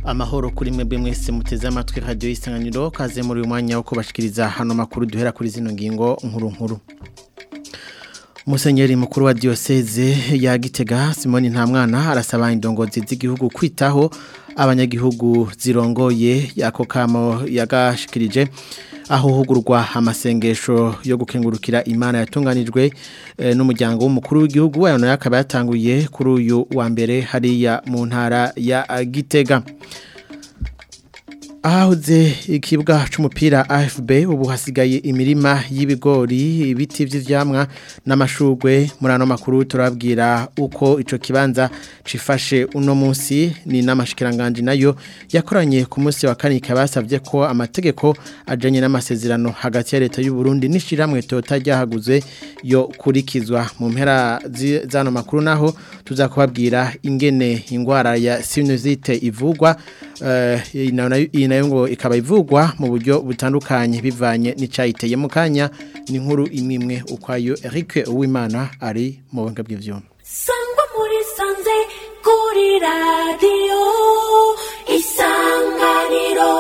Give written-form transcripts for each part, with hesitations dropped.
Amahoro kuri mwebwe mwese muteze amatwi radio Isanganiro kaze muri umwanya wo kubashikiriza hano makuru duhera kuri zino ngingo nkuru. Musenyeri mukuru wa diocese ya Gitega Simoni Ntamwana arasaba indongozi z'igihugu kwitaho abanyagihugu zirongoye yako kamo yagashikirije aho hugurwa amasengesho yo gukengurukira Imana yatunganijwe n'umuryango w'umukuru w'igihugu wayo yakaba yatanguye kuri uyu wa mbere hariya mu ntara ya Gitega. Ahahoze ikibuga c'umupira AFB ubu hasigaye imirima y'ibigori ibiti vy'ivyamwa n'amashurwe muri ano makuru turabwira uko ico kibanza cifashe uno munsi ni n'amashikiranganje nayo yakoranye ku munsi wa kane kabasavye ko amategeko ajanye n'amasezerano hagati ya leta y'u Burundi n'ishiramwe Toyota ryahaguze yo kurikizwa mu mpera zano makuru naho tuzakubabwira ingene ingwara ya sinusite ivugwa nayo ngo ikaba ivugwa mu buryo butandukanye bivanye n'icayiteye mu kanya ni nkuru imwe ukwayo Eric Uwimana ari mu banga bw'ivyuma Sangwa muri sanze kuri radio Isanganiro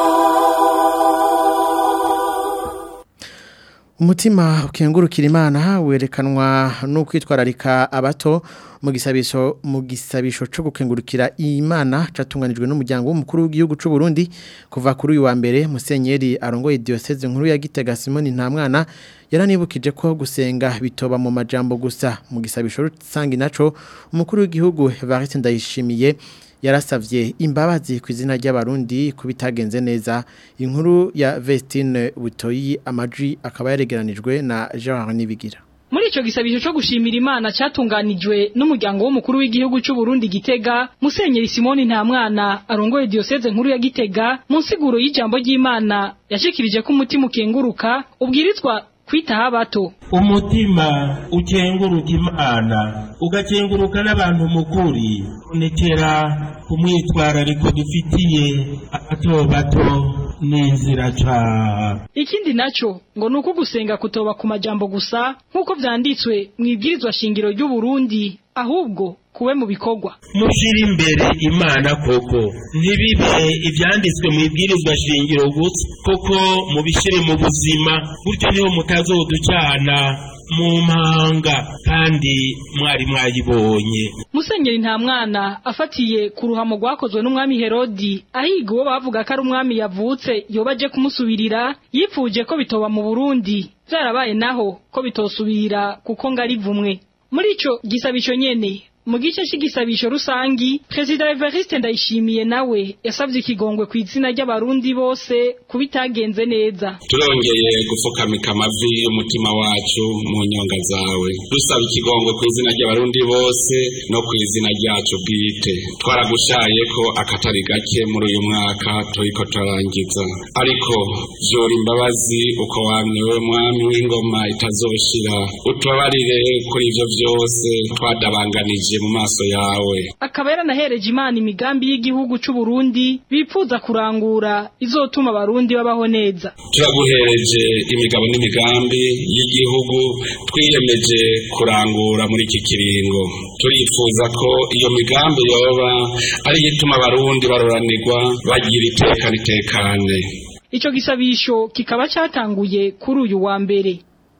Umutima ukengurukira Imana werekanwa no kwitwararika abato mu gisabisho cyo gukengurukira Imana catunganijwe n'umuryango w'umukuru w'igihugu c'u Burundi kuva kuri uyu wa mbere Musenyeri arongoye diocese nkuru ya Gitega Simoni Ntamwana yaranibukije ko gusenga bitoba mu majambo gusa mu gisabisho rusangi naco umukuru w'igihugu Evariste Ndayishimiye yarasavye imbabazi kw'izina ry'abarundi kubitagenze neza inkuru ya Vestine Butoyi amaji akaba yaregeranijwe na Jean Nibigira. Muri ico gisabisho cyo gushimira Imana catunganijwe n'umuryango w'umukuru w'igihugu c'u Burundi Gitega Musenyeri Simoni Ntamwana arongoye diocese nkuru ya Gitega mu nsiguro y'ijambo ry'Imana yashikirije ko umutima ukenguruka ubwirizwa kwitaho abato. Umutima ukenguruka Imana ugakenguruka n'abantu mukuri netera kumwitwarariko dufitiye abato n'inzira ca. Ikindi naco ngo nuko gusenga kutoba ku majambo gusa nkuko vyanditswe mu ibwirizwa shingiro ry'u Burundi ahubwo kuwe mu bikorwa. Mushira imbere Imana koko ntibibe ivyanditswe mu ibwirizwa shingiro gusa koko mubishire mu buzima buryo niho mutazoducana mu mpanga kandi mwari mwayibonye. Musenyeri Ntamwana afatiye ku ruhamo rwakozwe n'umwami Herodi ahiga uwo bavuga ko ari umwami yavutse yobaje kumusubirira yipfuje ko bitoba mu Burundi byarabaye naho ko bitosubira kuko ngari vumwe. Muri ico gisabisho nyene mu gice cy'igisabisho rusangi President Evariste Ndayishimiye nawe yasavye ikigongwe ku izina ry'abarundi bose kubitagenze neza. Turongeye gufukamika amavi y'umutima wacu mu nyonga zawe dusaba ikigongwe ku izina ry'abarundi bose no ku izina ryacu bwite. Twaragushaye ko akatari gake muri uyu mwaka turiko turarangiza ariko jora imbabazi uko wamwewe mwami w'ingoma itazoshira utubabarire kuri ivyo vyose twadabanganije mu maso yawe. Akaba yaranahereje Imana imigambi y'igihugu c'u Burundi bipfuza kurangura izotuma abarundi babaho neza. Turaguhereje imigabo n'imigambi y'igihugu twiyemeje kurangura muri iki kiringo. Turifuza ko iyo migambi yoba ari ituma abarundi baroranirwa bagira iteka ritekane. Ico gisabisho kikaba cyatanguye kuri uyu wa mbere.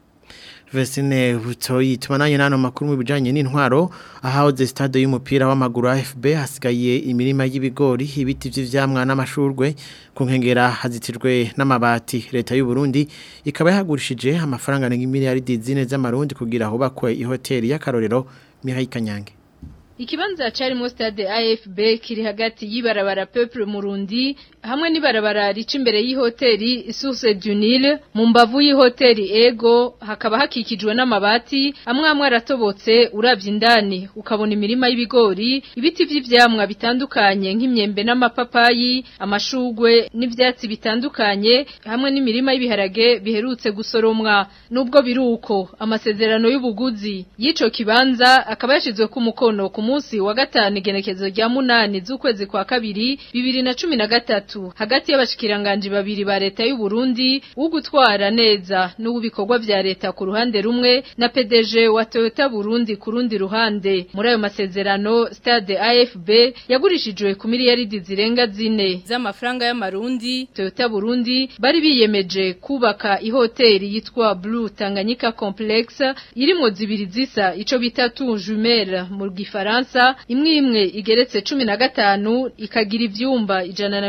Vestine Butoyi tumananye nano makuru mu bijanye n'intwaro ahahoze stade y'umupira w'amaguru AFB hasigaye imirima y'ibigori ibiti vy'ivyamwa n'amashurwe ku nkengera hazitijwe n'amabati leta y'u Burundi ikaba yahagurishije amafaranga n'imiliyaridi zine z'amarundi kugira aho bakwe ihoteli y'akarorero Mihai Kanyange. Ikibanza carimo stade AFB kiri hagati y'ibarabara Peuple Murundi hamwe n'ibarabara rica imbere y'ihoteli Source du Nil mu mbavu y'ihoteli Ego hakaba hakikijwe n'amabati amwe aratobotse uravye indani ukabona imirima y'ibigori ibiti vy'ivyamwa bitandukanye nk'imyembe n'amapapayi amashugwe n'ivyatsi bitandukanye hamwe n'imirima y'ibiharage biherutse gusoromwa nubwo biruko amasezerano y'ubuguzi y'ico kibanza akaba yashizwe ku mukono ku munsi wa gatanu igenekezo rya 8 z'ukwezi kwa kabiri 2013 hagati y'abashikiranganje babiri ba leta y'u Burundi ugutwara neza n'ubikorwa vya leta ku ruhande rumwe na PDG wa Toyota Burundi ku rundi ruhande. Muri ayo masezerano Stade AFB yagurishijwe ku miliyaridi zirenga 4 z'amafaranga y'amarundi. Toyota Burundi bari biyemeje kubaka ihoteli yitwa Blue Tanganyika Complex irimo zibiri zisa ico bita tour jumelle mu gifaransa, imwe igeretse 15 ikagira ivyumba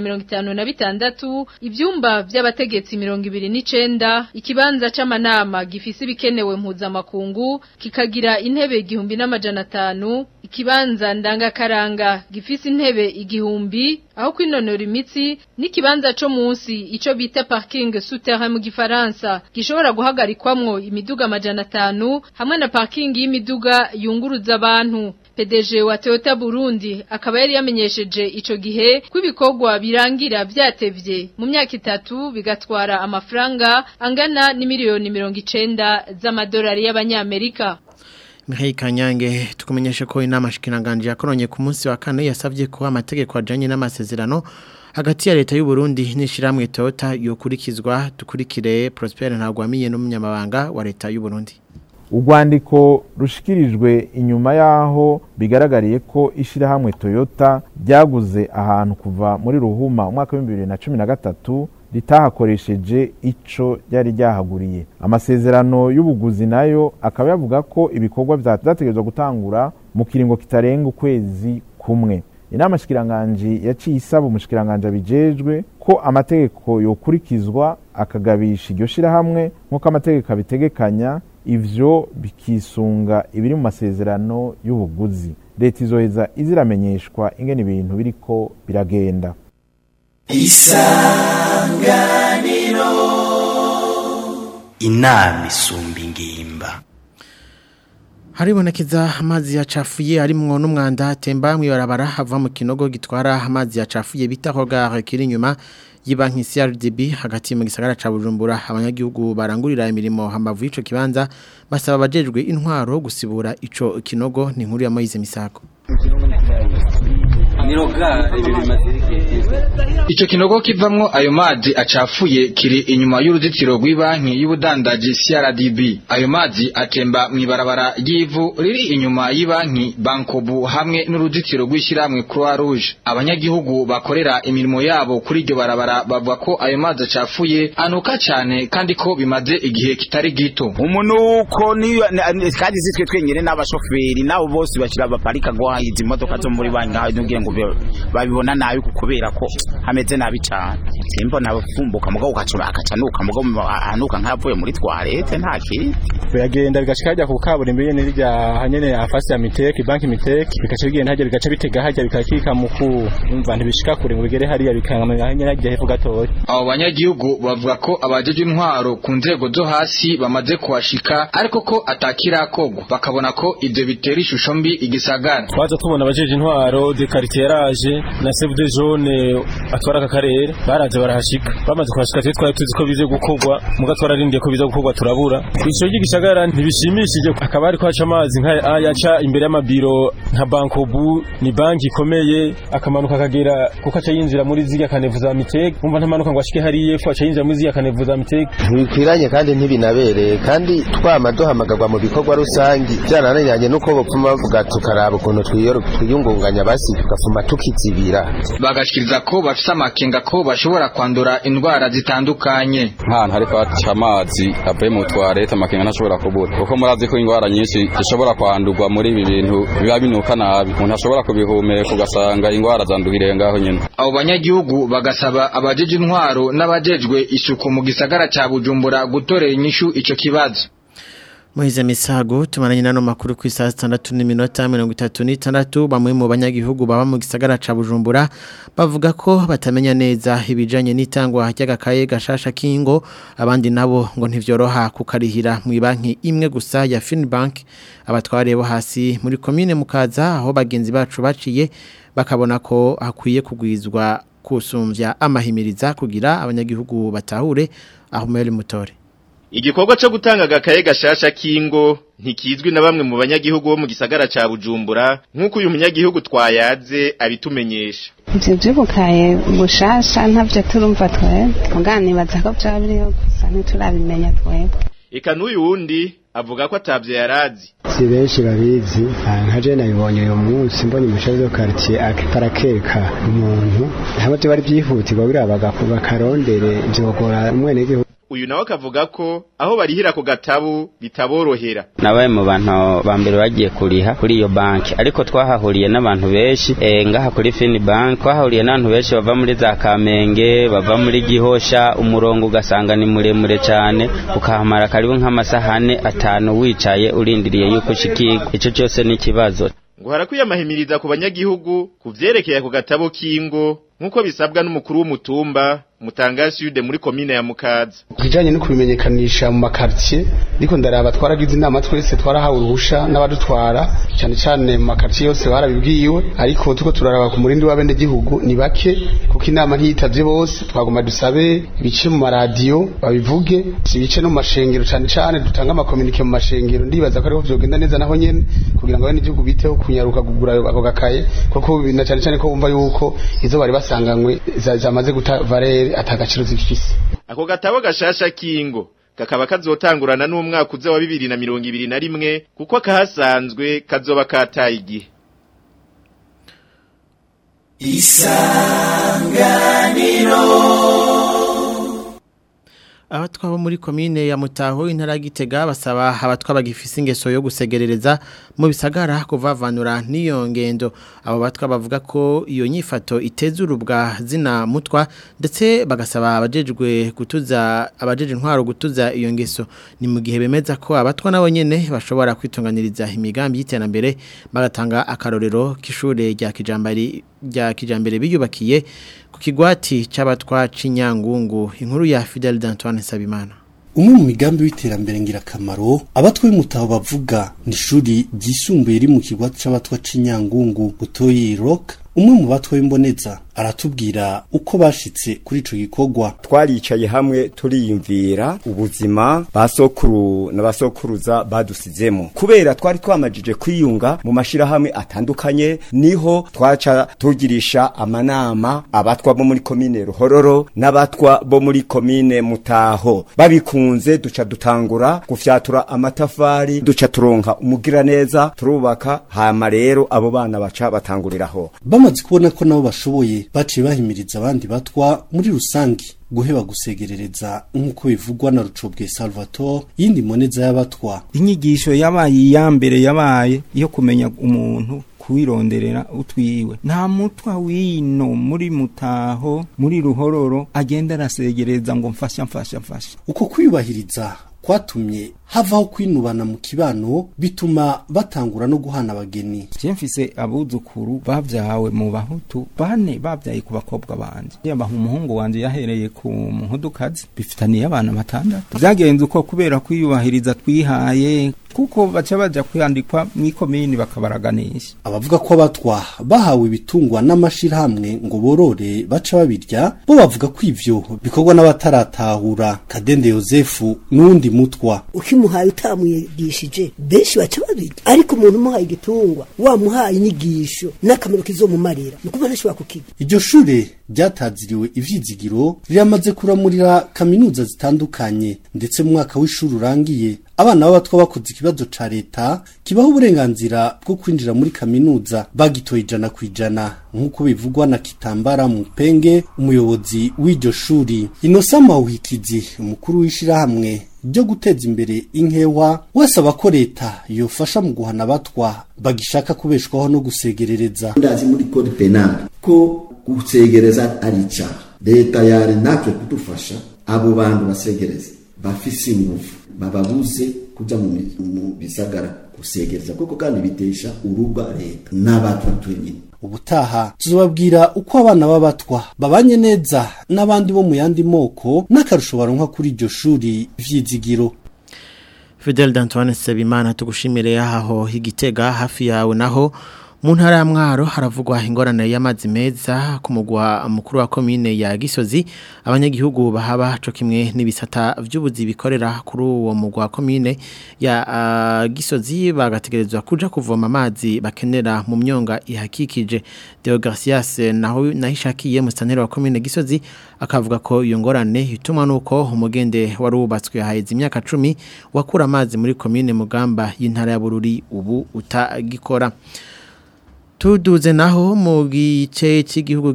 156, ivyumba by'abategetsi 29, ikibanza c'amanama gifise ibikenewe mpuzamakungu kikagira intebe 1500, ikibanza ndangakaranga gifise intebe 1000 aho kwinonora imitsi, n'ikibanza co munsi ico bita parking souterrain mu gifaransa gishobora guhagarikwamwo imiduga 500 hamwe na parking y'imiduga yunguruza abantu. PDG wa Toyota Burundi akaba yari yamenyesheje ico gihe kw'ibikorwa birangira vyatevye mu myaka 3 bigatwara amafaranga angana n'imiliyoni 90 z'amadolari y'abanyamerika. Mihaye Kanyange tukumenyesha ko inama shikiranganje yakoronye ku munsi wa kane yasavye ko amategeko ajanye n'amasezerano hagati ya leta y'u Burundi n'ishiramwe Toyota yokurikizwa. Dukurikire Prosper Ntagwamiye n'umunyamabanga wa leta y'u Burundi. Urwandiko rushikirijwe inyuma yaho bigaragariye ko ishirahamwe Toyota ryaguze ahantu kuva muri Ruhuma umwaka wa 2013 ritahakoresheje ico yari ryahaguriye. Amasezerano y'ubuguzi nayo akaba yavuga ko ibikorwa vyategerezwa gutangura mu kiringo kitarenga ukwezi kumwe. Inama shikiranganje yaciye isaba umushikiranganje abijejwe ko amategeko yokurikizwa akagabisha iryo shirahamwe nk'uko amategeko abitegekanya, ivyo bikisunga ibiri mu masezerano y'ubuguzi. Leta izoheza iziramenyeshwa ingene ibintu biriko biragenda. Isanganiro inama isumba ingimba. Haribonekeza amazi yacafuye arimwo n'umwanda atemba mw'ibarabara hava mu kinogo gitwara amazi yacafuye bita Hogare kiri inyuma y'Ibanki CRDB hagati mu gisagara ca Bujumbura. Abanyagihugu barangurira imirimo hambavu y'ico kibanza basaba abajejwe intwaro gusibura ico kinogo. Ni inkuru ya Moise Misako. Ico kinogo kivamwo ayo mazi acafuye kiri inyuma y'uruzitiro rw'ibanki y'ubudandaji CRDB. Ayo mazi atemba mw'ibarabara ry'ivu riri inyuma y'Ibanki Bankobu hamwe n'uruzitiro rw'ishiramwe Croix Rouge. Abanyagihugu bakorera imirimo yabo kuri iryo barabara bavuga ko ayo mazi acafuye anuka cyane kandi ko bimaze igihe kitari gito. Umunuko ni kandi zitwe twenyere n'abashoferi nabo bose bashira baparika go izi modoka zo muri banki aho ngiye ngo babibona nabi kukubera ko hameze nabi cyane. Simbo nabafumbuka mugabo ukacura akacanuka mugabo anuka nkavuye muri toilette ntaki. Yagenda bigashikajya ku kaburimbo yene rijya hanyene afasi ya Miteke banki Miteke bikaca bigenda hajya bigaca bitega hajya bikakika muku umva ntibishika kure ngo bigere hariya bikangamira hanyene hajya hefu gatoya. Abo banyagihugu bavuga ko abajeje intwaro ku nzego zo hasi bamaze kuhashika ariko ko atakira kogwa bakabona ko ivyo bitera ishusho mbi igisagara. Twaza tubona abajeje intwaro de quartier yaraje na chef de zone atwara aka karere baraje barahashika bamaze kuhashika twari tuzi ko bize gukogwa muga twararindiye ko bize gukogwa turabura. Ico gisagara ntibishimishije akaba ari kwaca amazi nka ayaca imbere y'amabiro nka Bankobu ni banki ikomeye akamanuka kagera kuko aca yinjira muri ziga kanevuza Miteke umva ntamanuka ngo ashike hariye ko aca yinjira muri ziga kanevuza Miteke. Ntikwiranye kandi ntibinabereye kandi twama duhamagarwa mu bikorwa rusangi byananiranye nuko bopfuma bavuga tukaraba ukuntu twiyungunganya basi tugafuma tukizibira. Bagashikiriza ko bafise amakenga ko bashobora kwandura indwara zitandukanye. Nk'ahantu hari kwaca amazi avuye mu toilette amakenga ntashobora kubura kuko murazi ko indwara nyinshi zishobora kwandurwa muri ibi bintu biba binuka nabi umuntu ashobora kubihumeka ugasanga indwara zanduhiriye ngaho nyene. Abo banyagihugu bagasaba abajeje intwaro n'abajejwe isuku mu gisagara ca Bujumbura gutorera inyishu ico kibazo. Moize Misago tumaranye nano makuru ku isaha 6:36 bamwe mu banyagihugu baba mu gisagara ca Bujumbura bavuga ko batamenya neza ibijanye n'itangwa ry'agakaye gashasha kingo abandi nabo ngo ntivyoroha kukarihira mu banki imwe gusa ya Finbank. Abatware bo hasi muri commune Mukaza aho bagenzi bacu baciye bakabona ko hakwiye kugwizwa kusumvya amahimiriza kugira abanyagihugu batahure aho muri mutore. Igikorwa cyo gutanga agakaye gashasha kingo ntikizwi na bamwe mu banyagihugu bo mu gisagara ca Bujumbura nk'uko uyu munyagihugu twayaze abitumenyesha. Ivyo by'ubukaye bushasha ntavyo turumva twebwe muganibaza ko byabiriyo gusa ntiturabimenya twebwe. Eka n'uyu wundi avuga ko atavye yarazi. Si benshi babizi nkaje nabibonye uyu munsi mbonye umushaje wa quartier akarakeka umuntu ntabwo bari byihutirwa birabaga bakarondere byogora umwene gihugu. Uyu nawe akavuga ko aho barihira ku gatabu bitaborohera. Nabaye mu bantu bambere bagiye kuriha kuri iyo banki ariko twahahuriye n'abantu benshi ngaha kuri Fini Bank twahahuriye n'abantu benshi bava muri za Kamenge bava muri Gihosha umurongo ugasanga ni muremure cyane ukahamara karibu nk'amasahane 5 wicaye urindiriye yuko shikirwa ico cyose ni kibazo. Ngo harakwiye amahimiriza ku banyagihugu kuvyerekeye ku gatabo kingo nkuko bisabwa n'umukuru w'umutumba Mutangazi Yude muri komine ya Mukaza. Kijanye no kubimenyekanisha mu makartier niko ndaraba twaragize inama twese twarahawe uruhusha n'abadutwara cyane cyane mu makartier yose barabibwiwe ariko tuko turaraba ku murindi w'abende gihugu ni bake kuko inama ntiyitavye bose twagoma dusabe ibice mu radio babivuge ibice no mu mashengero cyane cyane dutanga amakomunike mu mashengero ndibaza ko ariho vyogenda neza naho nyene kugira ngo abene gihugu biteho kunyaruka kugura ako gakaye kuko na cyane cyane ko bumva yuko izo bari basanganywe zamaze guta valeur atagaciro zifise. Ako gatabo gashasha kingo kakaba kazotangurana n'umwaka uza wa 2021 kuko akahasanzwe kazoba kataye igihe. Isanganiro abatwa bo muri komine ya Mutaho intara Gitega basaba abatwa bagifise ingeso yo gusegerereza mu bisagara kuvavanura niyo ngendo abo batwa bavuga ko iyo nyifato iteza urubwa zina mutwa ndetse bagasaba abajeje intwaro gutuza iyo ngeso ni mu gihe bemeza ko abatwa nabo nyene bashobora kwitunganiriza imigambi y'iterambere bagatanga akarorero k'ishure rya kijambere biyubakiye ku kigwati c'abatwa c'Inyangungu inkuru ya Fidel d'Antoine Sabimana. Umwe mu migambi w'iterambere ngirakamaro abatwa b'Imutaho bavuga ni ishuri ryisumbuye ri mu kigwati c'abatwa c'Inyangungu Butoyi Rock. Umwe mu batwa b'imboneza aratubwira uko bashitse kuri ico gikorwa. Twaricaye hamwe turiyumvira ubuzima basokuru n'abasokuruza badusizemo kubera twari twamajije kwiyunga mu mashira hamwe atandukanye niho twaca tugirisha amanama abatwa bo muri komine Ruhororo n'abatwa bo muri komine Mutaho babikunze duca dutangura gufyatura amatafari duca turonka umugira neza turubaka hama rero abo bana baca batanguriraho bamaze kubona ko nabo bashoboye baciye bahimiriza abandi batwa muri rusangi guheba gusegerereza nk'uko bivugwa na Rucobwe Salvatore yindi moneza y'abatwa. Inyigisho yabaye ya mbere yabaye iyo kumenya umuntu kuwironderera utwiwe nta mutwa wino muri Mutaho muri Ruhororo agenda arasegereza ngo mfasha uko kwiyubahiriza kwatumye havaho kwinubana mu kibano bituma batangura no guhana abageni. Mfise abuzukuru bavyawe mu bahutu bane bavyaye ku bakobwa banje yabaha umuhungu wanje yahereye ku muhudukazi bifitaniye abana batandatu byagenze uko kubera kwiyubahiriza twihaye kuko baca baja kwandikwa mwikomini bakabaraganisha. Abavuga ko abatwa bahawe ibitungwa n'amashirahamwe ngo borore baca babirya bo bavuga ko ivyo bikorwa n'abataratahura. Kadende Yosefu nundi mutwa ukimuhaye utamwigishije benshi baca babirya ariko umuntu umuhaye igitungwa wamuhaye inyigisho n'akamaro kizomumarira nukuba ntashobora kukiga. Iryo shure ryataziriwe ivyizigiro riramaze kuramurira kaminuza zitandukanye ndetse mu mwaka w'ishuri urangiye abana b'abatwa bakoze ikibazo ca leta kibaho uburenganzira bwo kwinjira muri kaminuza bagitoye 100% nk'uko bivugwa na Kitambara Mupenge umuyobozi w'iryo shuri. Innocent Mawuhikizi umukuru w'ishirahamwe ryo guteza imbere inkewa wasaba ko leta yofasha mu guhana abatwa bagishaka kubeshwaho no gusegerereza. Ndazi muri code penal ko gusegereza ari icyaha leta yari natwe kudufasha abo bantu basegereza bafise ingufu bababuze kuja mu bisagara gusegereza kuko kandi bitesha uruba leta n'abatwa twenyine. Ubutaha tuzobabwira uko abana b'abatwa babanye neza n'abandi bo mu yandi moko n'akarusho baronka kuri iryo shuri vyizigiro. Fidel d'Antoine Sabimana tugushimire yaho Igitega hafi yawe naho Mu ntara ya Mwaro haravugwa ingorane y'amazi meza ku mugwa mukuru wa komine ya Gisozi abanyagihugu bahaba co kimwe n'ibisata vy'ubuzi bikorera kuri uwo mugwa wa komine ya Gisozi bagategerezwa kuja kuvoma amazi bakenera mu myonga ihakikije. Deo Garcias nahishakiye musanero wa komine Gisozi akavuga ko iyo ngorane ituma nuko umugende warubatswe haheze imyaka 10 wakura amazi muri komine Mugamba y'intara ya Bururi ubu utagikora. Tuduze naho mu gice cy'igihugu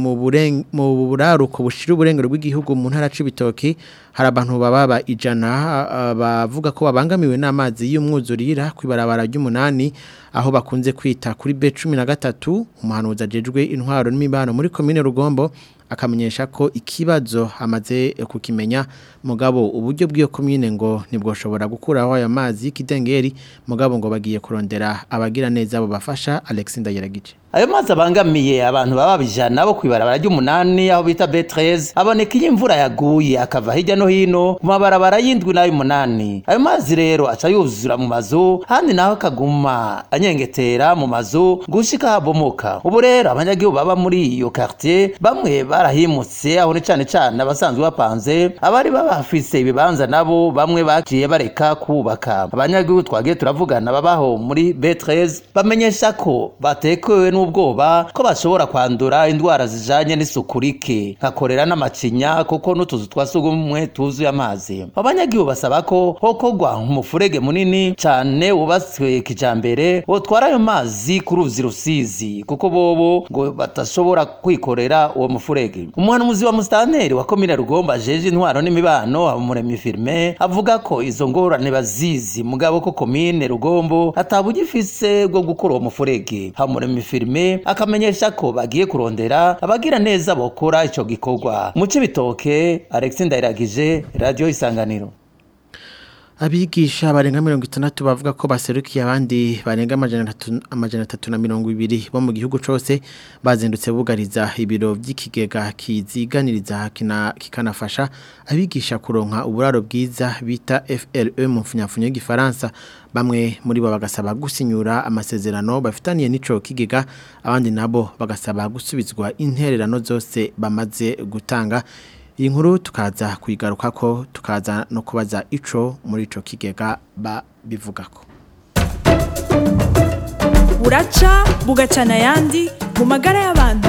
mu buraruko bushira uburengero bw'igihugu mu ntara c'ibitoki hari abantu baba ijana bavuga ko babangamiwe n'amazi y'umwuzurira kwibarabara ry'umunani aho bakunze kwita kuri B13 umuhanuzi ajejwe intwaro n'imibano muri komine Rugombo akamenyesha ko ikibazo amaze kukimenya mugabo uburyo bw'iyo komine ngo nibwoshobora gukuraho aya mazi y'ikidengeri mugabo ngo bagiye kurondera abagira neza abo bafasha Alexander Yaragice. Ayo mazi abangamiye abantu baba bijana bo kwibarabara ry'umunani aho bita B13 aboneka iyo imvura yaguye akava hirya no hino mu mabarabara y'indwi nayo umunani. Ayo mazi rero aca yuzura mu mazu handi naho kaguma anyengetera mu mazu gushika habomoka. Ubu rero abanyagihugu baba muri iyo quartier bamwe barahimutse aho ne cyane abasanzwe bapanze abari babafise ibibanza nabo bamwe baciye bareka kubaka. Abanyagihugu twagiye turavugana babaho muri B13 bamenyesha ko batekewe n'ubwoba ko bashobora kwandura indwara zijanye n'isukurike nkakorera n'amacinya kuko n'utuzu twasugumwe tuzuye amazi. Abanyagihugu basaba ko hokogwa umufurege munini cyane wubatswe kijambere wotwara ayo mazi ku ruzi Rusizi kuko bobo ngo batashobora kwikorera uwo mufurege. Umuhanuzi wa Mustanteri wa komine Rugombo ajeje intwaro n'imibano Habumuremyi Firme avuga ko izo ngorane bazizi mugabo ko komine Rugombo atabugifise bwo gukora uwo mufurege. Habumuremyi Firme akamenyesha ko bagiye kurondera abagira neza bokora ico gikorwa. Mu Cibitoke Alexander Iragije Radio Isanganiro. Abigisha barenga 60 bavuga ko baserukiye abandi barenga 320 bo mu gihugu cose bazindutse bugariza ibiro by'ikigega kiziganiriza kikanafasha abigisha kuronka uburaro bwiza bita FRE mu mfunyafunyo y'igifaransa. Bamwe muri bo bagasaba gusinyura amasezerano bafitaniye n'ico kigega abandi nabo bagasaba gusubizwa intererano zose bamaze gutanga. Iyi nkuru tukaza kuyigaruka ko tukaza no kubaza ico muri ico kigega bivugako. Buraca bugacana yandi mu magara y'abantu.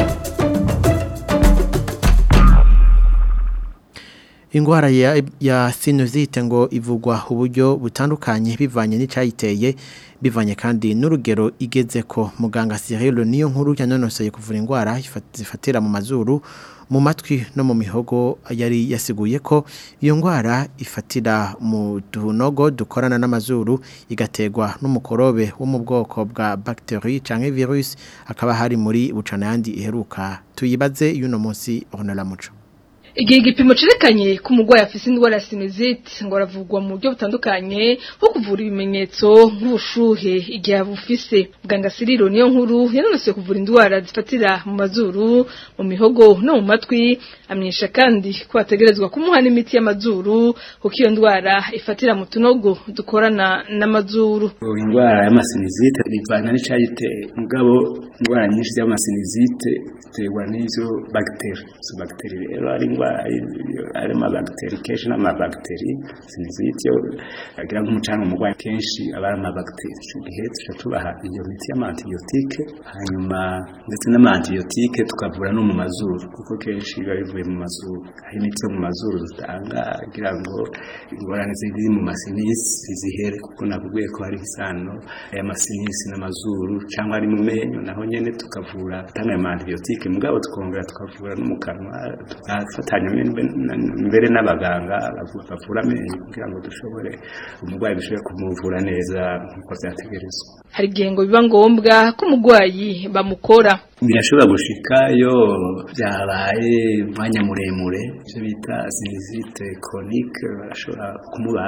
Ingwara ya sinusite ngo ivugwa uburyo butandukanye bivanye n'icayiteye bivanye kandi n'urugero igeze ko muganga Cyril niyo nkuru yanonosoye kuvura ingwara zifatira mu mazuru mu matwi no mu mihogo yari yasiguye ko iyo ngwara ifatira mu tunogo dukorana n'amazuru igategwa n'umukorobe wo mu bwoko bwa bacterie canke virus akaba hari muri bucana yandi iheruka tuyibaze yuno munsi Honora Muco. Igihe igipimo cerekanye ko umugwayi afise indwara ya sinusite ngo aravugwa mu buryo butandukanye nko kuvura ibimenyetso nk'ubushuhe igihe abufise. Muganga Cyril niyo nkuru yanonose kuvura indwara zifatira mu mazuru mu mihogo no mu matwi amenyesha kandi ko ategerezwa kumuha n'imiti y'amazuru kuko iyo ndwara ifatira mu tunogo dukorana n'amazuru. Indwara y'amasinusite ivana n'icayiteye mugabo indwara nyinshi y'amasinusite ziterwa n'izo bacterie. So bacterie rero ari ari amabacteri kenshi n'amabacteri sinizite agira nk'umucanga umugwayi kenshi abara amabacteri cyo gihe tubaha iyo miti y'amantibiotique hanyuma ndetse n'amantibiotique tukavura no mu mazuru kuko kenshi biba bivuye mu mazuru aho imiti yo mu mazuru dutanga agira ngo ingorane ziri mu masinisi zihere kuko nakubwiye ko hari isano y'amasinisi n'amazuru cyangwa ari mu menyo naho nyene tukavura tanga amantibiotique mugabo tukongera tukavura no mu kanwa tugafatanya mbere n'abaganga bavura amenyo kugira ngo dushobore umugwayi bishobore kumuvura neza nkuko vyategerezwa. Hari igihe ngo biba ngombwa ko umugwayi bamukora. Birashobora gushika yo byabaye umwanya muremure cyo bita sinusite chronique barashobora kumubaga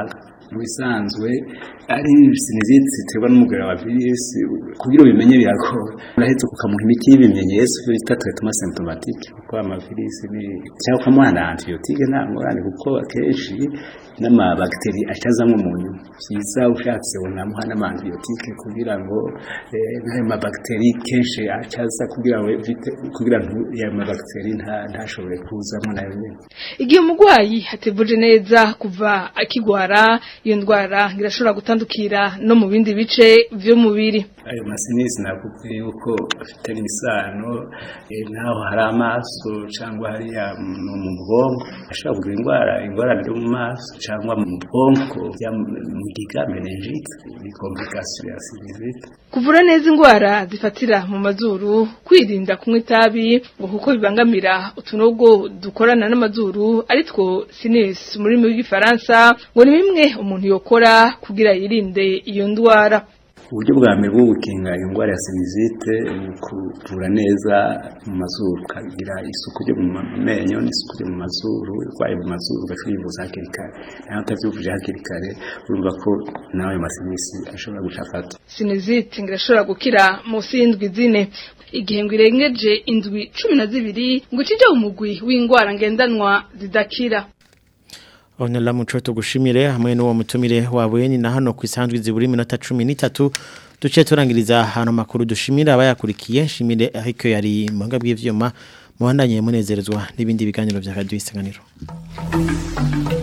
mu bisanzwe ari sinizite ziterwa n'umugera wa virisi kugira ubimenye biragora urahetse kukamuha imiti y'ibimenyetso bita traitement symptomatique kuko amavirisi ni cyangwa ukamuha antibiotique nta ngorane kuko akenshi n'amabagiteri acazamwo mu nyuma cyiza ushatse unamuha n'amantibiotique kugira ngo n'ayo mabagiteri kenshi acaza kugira ngo kugira ngo ya mabagiteri ntashobore kuzamo nayo nyine. Igihe umugwayi hatevuje neza kuva akigwara iyo ndwara irashobora gutandukira no mu bindi bice by'umubiri. Ayo masinisi nakubwiye yuko afite isano naho hari amaso cyangwa hari mu bwonko ashobora kugira indwara yo mu maso cyangwa mu bwonko ya mugiga meningite ni complication ya sinizite. Kuvura neza indwara zifatira mu mazuru, kwirinda kunywa itabi ngo kuko bibangamira utunogo dukorana n'amazuru aritwo sinus muri mu gifaransa ngo ni bimwe umuntu yokora kugira yirinde iyo ndwara. Uburyo bwa mbere bwo gukinga indwara ya sinizite ni kuvura neza mu mazuru, kagira isuku ryo mu menyo n'isuku ryo mu mazuru, urwaye mu mazuru ugafivuza hakiri kare. Naho utavyuvuje hakiri kare urumva ko nawe masinisi ashobora gucafata. Sinizite ngirashobora gukira mu sindwi zine. Igihe ngo irengeje indwi 12 ngo cije umugwi w'indwara ngendanwa zidakira. Onela muco tugushimire hamwe n'uwo mutumire wawe ni na hano kwisanzwe ziburi minota 13 duce turangiriza hano makuru dushimira abayakurikiye nshimire Eric yari mwanga bw'ivyuma muhandanye munezerezwa n'ibindi biganiro bya Radio Isanganiro.